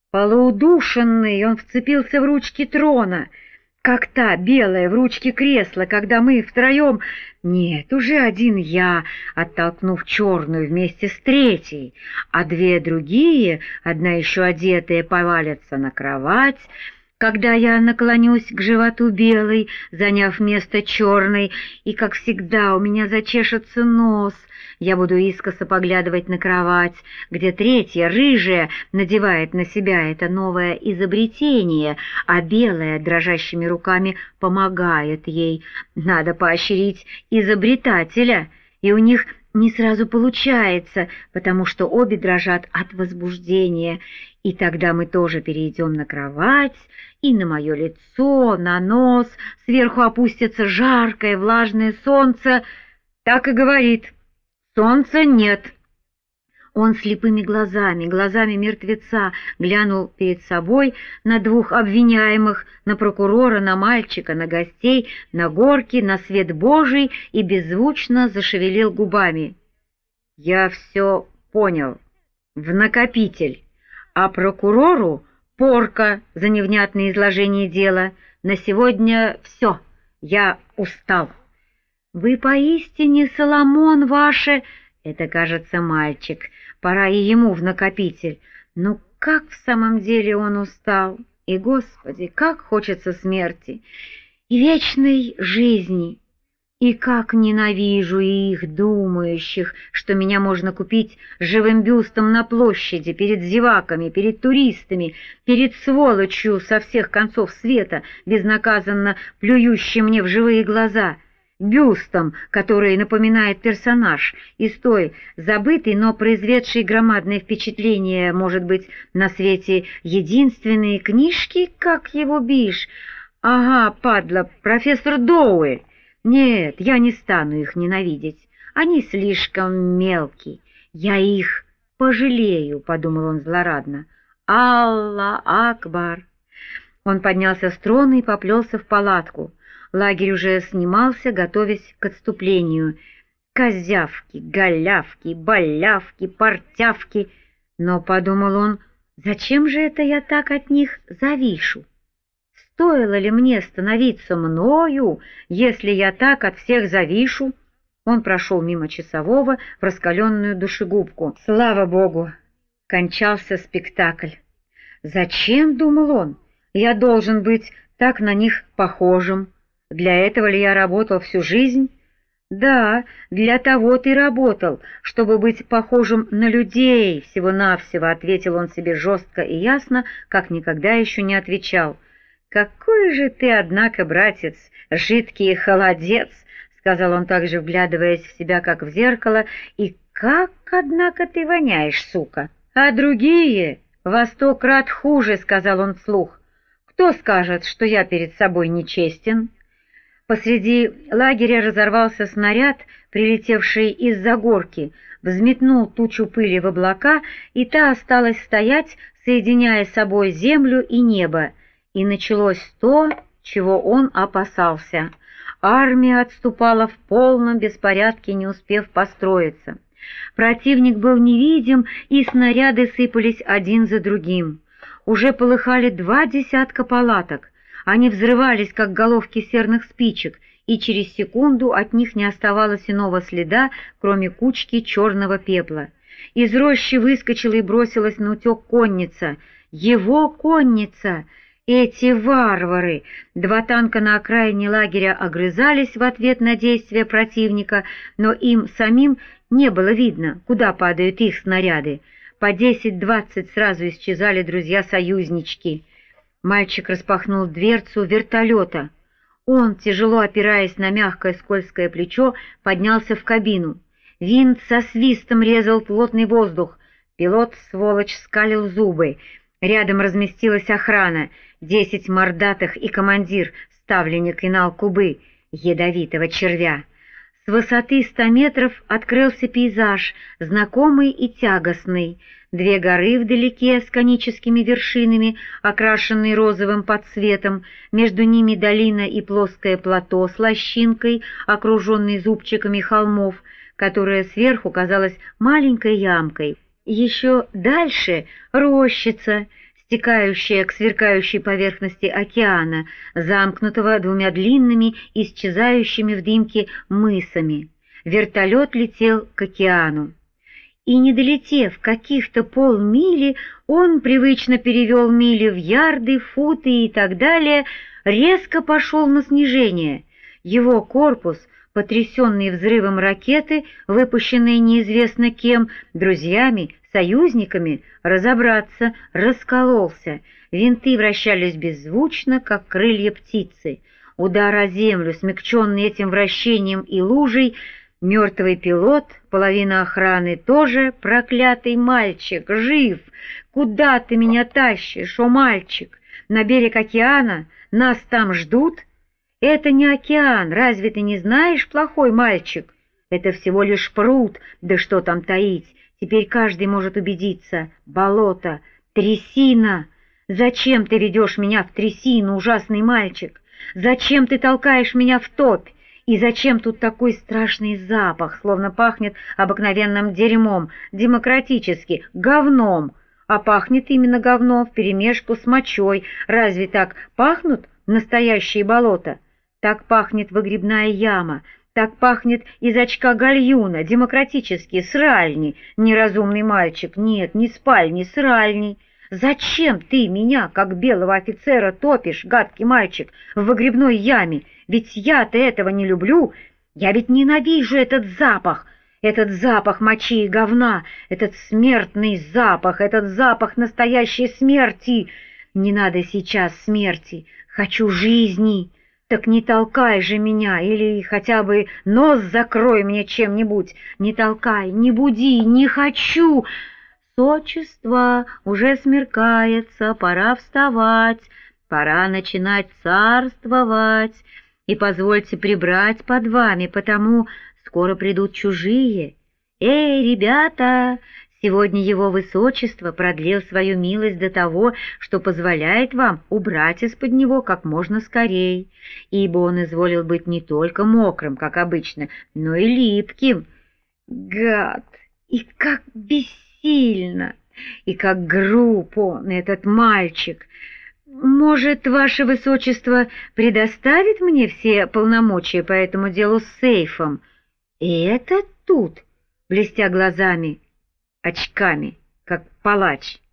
Полуудушенный, он вцепился в ручки трона, как та белая в ручки кресла, когда мы втроем... Нет, уже один я, оттолкнув черную вместе с третьей, а две другие, одна еще одетая, повалятся на кровать, когда я наклонюсь к животу белой, заняв место черной, и, как всегда, у меня зачешется нос. Я буду искоса поглядывать на кровать, где третья, рыжая, надевает на себя это новое изобретение, а белая дрожащими руками помогает ей. Надо поощрить изобретателя, и у них не сразу получается, потому что обе дрожат от возбуждения. И тогда мы тоже перейдем на кровать, и на мое лицо, на нос, сверху опустится жаркое влажное солнце. Так и говорит: солнца нет. Он слепыми глазами мертвеца, глянул перед собой на двух обвиняемых, на прокурора, на мальчика, на гостей, на горки, на свет Божий и беззвучно зашевелил губами. «Я все понял. В накопитель. А прокурору порка за невнятное изложение дела. На сегодня все. Я устал». «Вы поистине Соломон, ваше...» Это, кажется, мальчик. Пора и ему в накопитель. Но как в самом деле он устал. И, Господи, как хочется смерти и вечной жизни. И как ненавижу их, думающих, что меня можно купить живым бюстом на площади, перед зеваками, перед туристами, перед сволочью со всех концов света, безнаказанно плюющей мне в живые глаза, бюстом, который напоминает персонаж из той забытой, но произведшей громадное впечатление, может быть, на свете единственной книжки, как его бишь. Ага, падла, профессор Доуэль. Нет, я не стану их ненавидеть, они слишком мелкие, я их пожалею, — подумал он злорадно. Аллах Акбар! Он поднялся с трона и поплелся в палатку. Лагерь уже снимался, готовясь к отступлению. Козявки, голявки, болявки, портявки. Но, подумал он, зачем же это я так от них завишу? Стоило ли мне становиться мною, если я так от всех завишу? Он прошел мимо часового в раскаленную душегубку. Слава Богу! Кончался спектакль. Зачем, думал он, я должен быть так на них похожим? Для этого ли я работал всю жизнь? Да, для того ты работал, чтобы быть похожим на людей всего-навсего, — ответил он себе жестко и ясно, как никогда еще не отвечал. «Какой же ты, однако, братец, жидкий холодец!» — сказал он также, вглядываясь в себя, как в зеркало. «И как, однако, ты воняешь, сука! А другие во 100 крат хуже!» — сказал он вслух. «Кто скажет, что я перед собой нечестен?» Посреди лагеря разорвался снаряд, прилетевший из-за горки, взметнул тучу пыли в облака, и та осталась стоять, соединяя с собой землю и небо. И началось то, чего он опасался. Армия отступала в полном беспорядке, не успев построиться. Противник был невидим, и снаряды сыпались один за другим. Уже полыхали 2 десятка палаток. Они взрывались, как головки серных спичек, и через секунду от них не оставалось иного следа, кроме кучки черного пепла. Из рощи выскочила и бросилась на утек конница. Его конница! Эти варвары! 2 танка на окраине лагеря огрызались в ответ на действия противника, но им самим не было видно, куда падают их снаряды. По 10-20 сразу исчезали друзья-союзнички. Мальчик распахнул дверцу вертолета. Он, тяжело опираясь на мягкое скользкое плечо, поднялся в кабину. Винт со свистом резал плотный воздух. Пилот, сволочь, скалил зубы. Рядом разместилась охрана, 10 мордатых и командир, ставленник Инал-Кубы, ядовитого червя. С высоты 100 метров открылся пейзаж, знакомый и тягостный. 2 горы вдалеке с коническими вершинами, окрашенные розовым подсветом, между ними долина и плоское плато с лощинкой, окруженной зубчиками холмов, которая сверху казалась маленькой ямкой. Еще дальше рощица, стекающая к сверкающей поверхности океана, замкнутого двумя длинными, исчезающими в дымке мысами. Вертолет летел к океану. И, не долетев каких-то полмили, он привычно перевел мили в ярды, футы и так далее, резко пошел на снижение. Его корпус, потрясенный взрывом ракеты, выпущенной неизвестно кем, друзьями, союзниками, разобраться, раскололся. Винты вращались беззвучно, как крылья птицы. Удар о землю, смягченный этим вращением и лужей, мертвый пилот, половина охраны тоже, проклятый мальчик, жив! Куда ты меня тащишь, о мальчик? На берег океана? Нас там ждут? Это не океан, разве ты не знаешь, плохой мальчик? Это всего лишь пруд, да что там таить, теперь каждый может убедиться. Болото, трясина. Зачем ты ведешь меня в трясину, ужасный мальчик? Зачем ты толкаешь меня в топь? И зачем тут такой страшный запах, словно пахнет обыкновенным дерьмом, демократически, говном? А пахнет именно говном вперемешку с мочой. Разве так пахнут настоящие болота? Так пахнет выгребная яма, так пахнет из очка гальюна, демократически, сральни, неразумный мальчик, нет, не спальни, сральни. Зачем ты меня, как белого офицера, топишь, гадкий мальчик, в выгребной яме? Ведь я-то этого не люблю, я ведь ненавижу этот запах мочи и говна, этот смертный запах, этот запах настоящей смерти. Не надо сейчас смерти, хочу жизни. Так не толкай же меня, или хотя бы нос закрой мне чем-нибудь. Не толкай, не буди, не хочу. Сочество, уже смеркается, пора вставать, пора начинать царствовать. И позвольте прибрать под вами, потому скоро придут чужие. Эй, ребята! Сегодня его высочество продлил свою милость до того, что позволяет вам убрать из-под него как можно скорей, ибо он изволил быть не только мокрым, как обычно, но и липким. Гад! И как бессильно! И как груб он, этот мальчик! Может, ваше высочество предоставит мне все полномочия по этому делу с сейфом? И это тут, блестя глазами, очками, как палач.